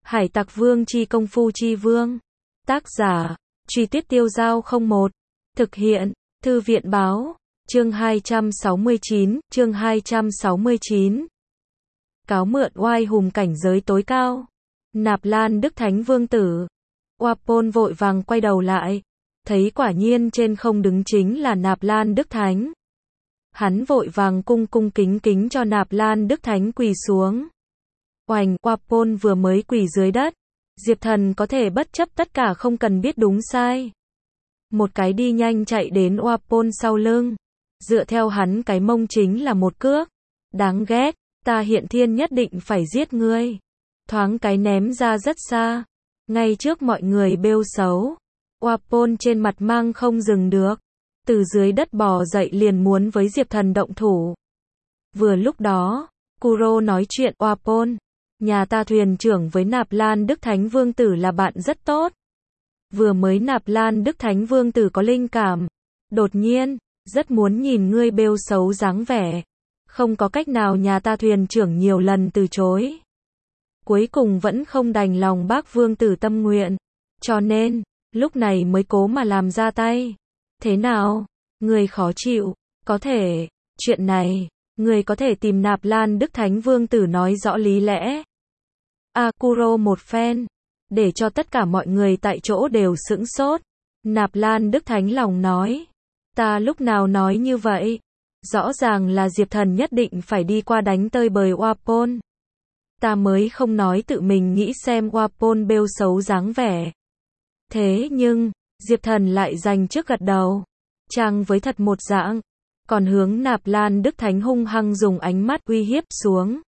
Hải Tặc Vương chi công phu chi vương. Tác giả, Truy Tuyết Tiêu Giao 01. Thực hiện, Thư viện Báo. Chương 269, chương 269. Cáo mượn oai hùng cảnh giới tối cao. Nạp Lan Đức Thánh Vương Tử. Wapol vội vàng quay đầu lại. Thấy quả nhiên trên không đứng chính là Nạp Lan Đức Thánh. Hắn vội vàng cung cung kính kính cho Nạp Lan Đức Thánh quỳ xuống. Oành, Wapol vừa mới quỳ dưới đất. Diệp Thần có thể bất chấp tất cả không cần biết đúng sai. Một cái đi nhanh chạy đến Wapol sau lưng. Dựa theo hắn cái mông chính là một cước. Đáng ghét, ta hiện thiên nhất định phải giết ngươi. Thoáng cái ném ra rất xa. Ngay trước mọi người bêu xấu. Wapol trên mặt mang không dừng được. Từ dưới đất bò dậy liền muốn với Diệp Thần động thủ. Vừa lúc đó, Kuro nói chuyện, Wapol, nhà ta thuyền trưởng với Nạp Lan Đức Thánh Vương Tử là bạn rất tốt. Vừa mới Nạp Lan Đức Thánh Vương Tử có linh cảm. Đột nhiên, rất muốn nhìn ngươi bêu xấu dáng vẻ. Không có cách nào nhà ta thuyền trưởng nhiều lần từ chối. Cuối cùng vẫn không đành lòng bác Vương Tử tâm nguyện. Cho nên, lúc này mới cố mà làm ra tay. Thế nào? Ngươi khó chịu? Có thể, chuyện này, ngươi có thể tìm Nạp Lan Đức Thánh Vương Tử nói rõ lý lẽ. Kuro một phen, để cho tất cả mọi người tại chỗ đều sững sốt. Nạp Lan Đức Thánh lòng nói, ta lúc nào nói như vậy? Rõ ràng là Diệp Thần nhất định phải đi qua đánh tơi bời Wapol. Ta mới không nói tự mình nghĩ xem Wapol bêu xấu dáng vẻ. Thế nhưng, Diệp Thần lại giành trước gật đầu. Chàng với thật một dạng. Còn hướng Nạp Lan Đức Thánh hung hăng dùng ánh mắt uy hiếp xuống.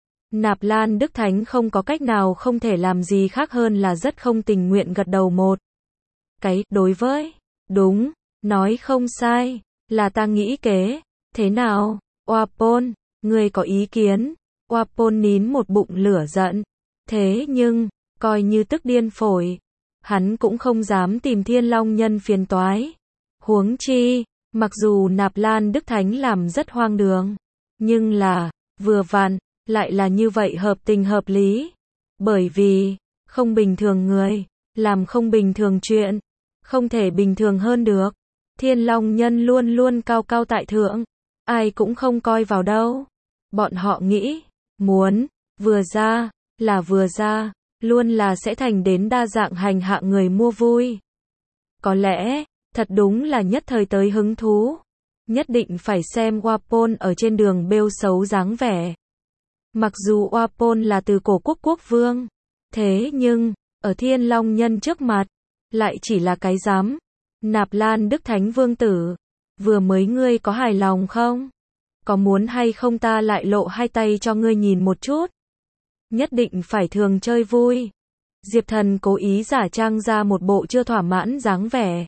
Nạp Lan Đức Thánh không có cách nào không thể làm gì khác hơn là rất không tình nguyện gật đầu một cái, đối với, đúng, nói không sai, là ta nghĩ kế. Thế nào, Wapol, ngươi có ý kiến? Wapol nín một bụng lửa giận. Thế nhưng, coi như tức điên phổi. Hắn cũng không dám tìm Thiên Long Nhân phiền toái. Huống chi, mặc dù Nạp Lan Đức Thánh làm rất hoang đường, nhưng là, vừa vặn, lại là như vậy hợp tình hợp lý. Bởi vì, không bình thường người, làm không bình thường chuyện, không thể bình thường hơn được. Thiên Long Nhân luôn luôn cao cao tại thượng, ai cũng không coi vào đâu. Bọn họ nghĩ, muốn, vừa ra, là vừa ra, luôn là sẽ thành đến đa dạng hành hạ người mua vui. Có lẽ, thật đúng là nhất thời tới hứng thú. Nhất định phải xem Wapol ở trên đường bêu xấu dáng vẻ. Mặc dù Wapol là từ cổ quốc quốc vương, thế nhưng, ở Thiên Long Nhân trước mặt, lại chỉ là cái rắm. Nạp Lan Đức Thánh Vương Tử, vừa mới ngươi có hài lòng không? Có muốn hay không ta lại lộ hai tay cho ngươi nhìn một chút? Nhất định phải thường chơi vui. Diệp Thần cố ý giả trang ra một bộ chưa thỏa mãn dáng vẻ.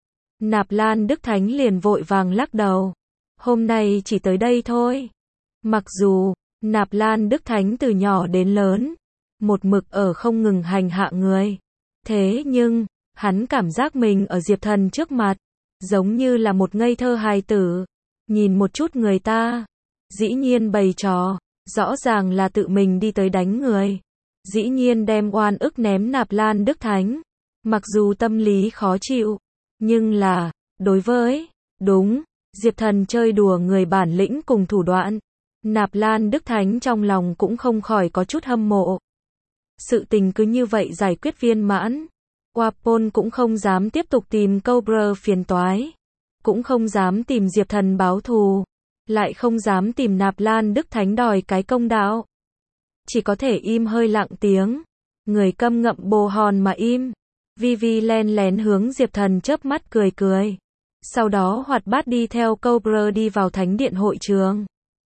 Nạp Lan Đức Thánh liền vội vàng lắc đầu. Hôm nay chỉ tới đây thôi. Mặc dù, Nạp Lan Đức Thánh từ nhỏ đến lớn, một mực ở không ngừng hành hạ người. Thế nhưng, hắn cảm giác mình ở Diệp Thần trước mặt, giống như là một ngây thơ hài tử. Nhìn một chút người ta, dĩ nhiên bày trò, rõ ràng là tự mình đi tới đánh người. Dĩ nhiên đem oan ức ném Nạp Lan Đức Thánh. Mặc dù tâm lý khó chịu, nhưng là, đối với, đúng, Diệp Thần chơi đùa người bản lĩnh cùng thủ đoạn. Nạp Lan Đức Thánh trong lòng cũng không khỏi có chút hâm mộ. Sự tình cứ như vậy giải quyết viên mãn. Wapol cũng không dám tiếp tục tìm Cobra phiền toái. Cũng không dám tìm Diệp Thần báo thù. Lại không dám tìm Nạp Lan Đức Thánh đòi cái công đạo. Chỉ có thể im hơi lặng tiếng. Người câm ngậm bồ hòn mà im. Vivi len lén hướng Diệp Thần chớp mắt cười cười. Sau đó hoạt bát đi theo Cobra đi vào thánh điện hội trường.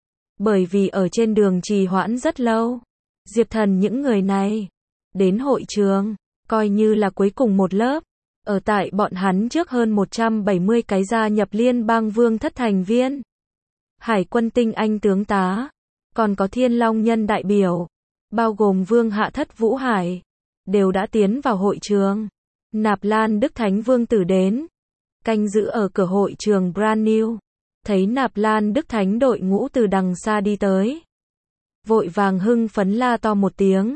Bởi vì ở trên đường trì hoãn rất lâu. Diệp Thần những người này đến hội trường, coi như là cuối cùng một lớp. Ở tại bọn hắn trước hơn 170 cái gia nhập liên bang vương thất thành viên. Hải quân tinh anh tướng tá. Còn có Thiên Long Nhân đại biểu. Bao gồm Vương Hạ Thất Vũ Hải. Đều đã tiến vào hội trường. Nạp Lan Đức Thánh Vương Tử đến. Canh giữ ở cửa hội trường Brand New. Thấy Nạp Lan Đức Thánh đội ngũ từ đằng xa đi tới. Vội vàng hưng phấn la to một tiếng.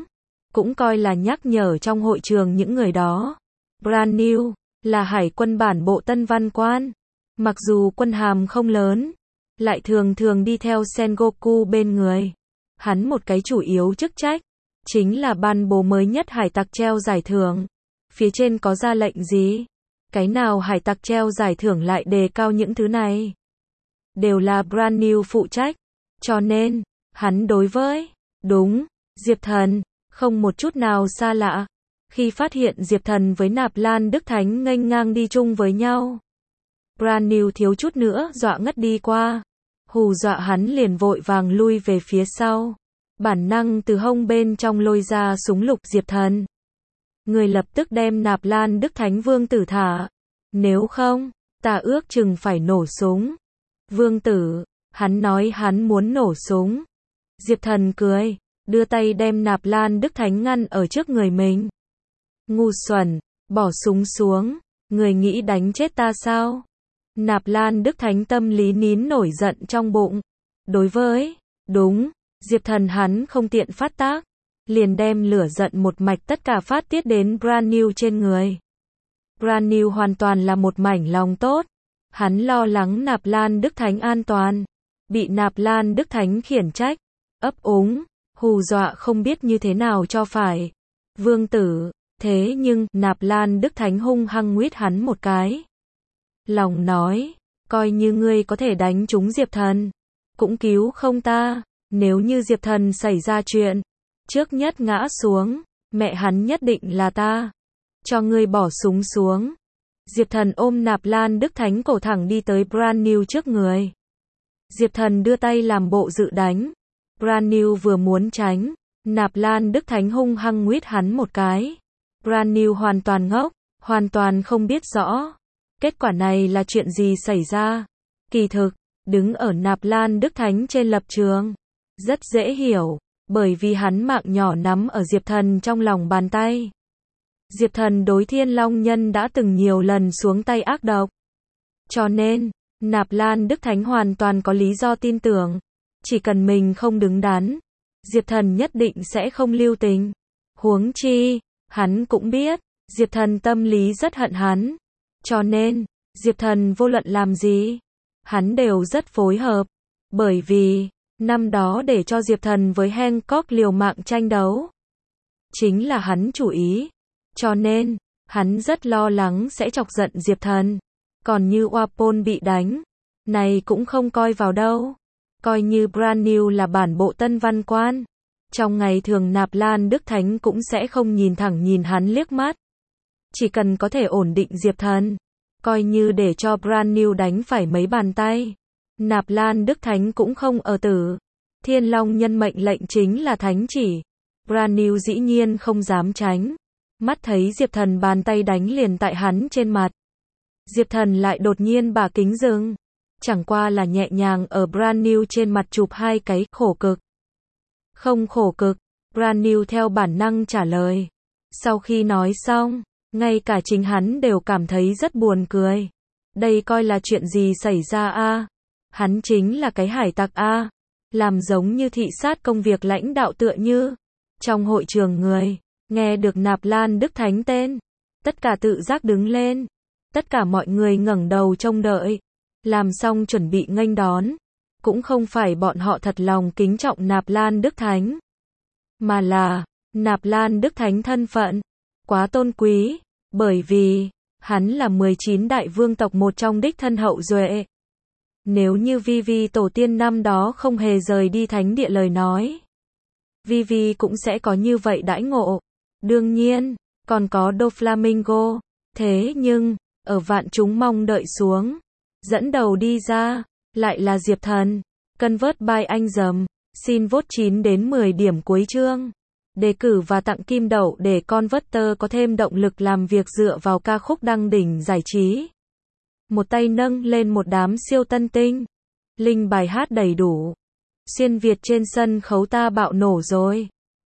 cũng coi là nhắc nhở trong hội trường những người đó. Brand New là hải quân bản bộ Tân Văn Quan. Mặc dù quân hàm không lớn, lại thường thường đi theo Sengoku bên người. Hắn một cái chủ yếu chức trách, chính là ban bố mới nhất hải tặc treo giải thưởng. Phía trên có ra lệnh gì? Cái nào hải tặc treo giải thưởng lại đề cao những thứ này? Đều là Brand New phụ trách. Cho nên, hắn đối với, đúng, Diệp Thần, không một chút nào xa lạ. Khi phát hiện Diệp Thần với Nạp Lan Đức Thánh nghênh ngang đi chung với nhau, Brand New thiếu chút nữa dọa ngất đi qua. Hù dọa hắn liền vội vàng lui về phía sau. Bản năng từ hông bên trong lôi ra súng lục Diệp Thần. Người lập tức đem Nạp Lan Đức Thánh vương tử thả. Nếu không, ta ước chừng phải nổ súng. Vương tử, hắn nói hắn muốn nổ súng. Diệp Thần cười, đưa tay đem Nạp Lan Đức Thánh ngăn ở trước người mình. Ngu xuẩn, bỏ súng xuống, người nghĩ đánh chết ta sao? Nạp Lan Đức Thánh tâm lý nín nổi giận trong bụng. Đối với, đúng, Diệp Thần hắn không tiện phát tác, liền đem lửa giận một mạch tất cả phát tiết đến Brand New trên người. Brand New hoàn toàn là một mảnh lòng tốt. Hắn lo lắng Nạp Lan Đức Thánh an toàn, bị Nạp Lan Đức Thánh khiển trách, ấp úng, hù dọa không biết như thế nào cho phải. Vương tử, thế nhưng Nạp Lan Đức Thánh hung hăng nguyết hắn một cái. Lòng nói, coi như ngươi có thể đánh trúng Diệp Thần, cũng cứu không ta. Nếu như Diệp Thần xảy ra chuyện, trước nhất ngã xuống, mẹ hắn nhất định là ta. Cho ngươi bỏ súng xuống. Diệp Thần ôm Nạp Lan Đức Thánh cổ thẳng đi tới Brand New trước người. Diệp Thần đưa tay làm bộ dự đánh. Brand New vừa muốn tránh, Nạp Lan Đức Thánh hung hăng nguyết hắn một cái. Brand New hoàn toàn ngốc, hoàn toàn không biết rõ. Kết quả này là chuyện gì xảy ra? Kỳ thực, đứng ở Nạp Lan Đức Thánh trên lập trường, rất dễ hiểu, bởi vì hắn mạng nhỏ nắm ở Diệp Thần trong lòng bàn tay. Diệp Thần đối Thiên Long Nhân đã từng nhiều lần xuống tay ác độc. Cho nên, Nạp Lan Đức Thánh hoàn toàn có lý do tin tưởng, chỉ cần mình không đứng đắn, Diệp Thần nhất định sẽ không lưu tình. Huống chi, hắn cũng biết, Diệp Thần tâm lý rất hận hắn. Cho nên, Diệp Thần vô luận làm gì, hắn đều rất phối hợp. Bởi vì, năm đó để cho Diệp Thần với Hancock liều mạng tranh đấu, chính là hắn chủ ý. Cho nên, hắn rất lo lắng sẽ chọc giận Diệp Thần. Còn như Wapol bị đánh, này cũng không coi vào đâu. Coi như Brand New là bản bộ Tân Văn Quan, trong ngày thường Nạp Lan Đức Thánh cũng sẽ không nhìn thẳng nhìn hắn liếc mắt. Chỉ cần có thể ổn định Diệp Thần, coi như để cho Brand New đánh phải mấy bàn tay, Nạp Lan Đức Thánh cũng không ở tử. Thiên Long Nhân mệnh lệnh chính là thánh chỉ. Brand New dĩ nhiên không dám tránh. Mắt thấy Diệp Thần bàn tay đánh liền tại hắn trên mặt. Diệp Thần lại đột nhiên bả kính dừng. Chẳng qua là nhẹ nhàng ở Brand New trên mặt chụp hai cái. Khổ cực. Không khổ cực. Brand New theo bản năng trả lời. Sau khi nói xong, ngay cả chính hắn đều cảm thấy rất buồn cười. Đây coi là chuyện gì xảy ra a? Hắn chính là cái hải tặc a. Làm giống như thị sát công việc lãnh đạo tựa như. Trong hội trường người, nghe được Nạp Lan Đức Thánh tên, tất cả tự giác đứng lên. Tất cả mọi người ngẩng đầu trông đợi. Làm xong chuẩn bị nghênh đón. Cũng không phải bọn họ thật lòng kính trọng Nạp Lan Đức Thánh, mà là, Nạp Lan Đức Thánh thân phận quá tôn quý, bởi vì, hắn là 19 đại vương tộc một trong đích thân hậu duệ. Nếu như Vivi tổ tiên năm đó không hề rời đi thánh địa lời nói, Vivi cũng sẽ có như vậy đãi ngộ. Đương nhiên, còn có Doflamingo. Thế nhưng, ở vạn chúng mong đợi xuống, dẫn đầu đi ra, lại là Diệp Thần. Convert by anh dầm. Xin vote 9 đến 10 điểm cuối chương. Đề cử và tặng kim đậu để Converter có thêm động lực làm việc dựa vào ca khúc đăng đỉnh giải trí. Một tay nâng lên một đám siêu tân tinh. Link bài hát đầy đủ. Xuyên Việt trên sân khấu ta bạo nổ rồi.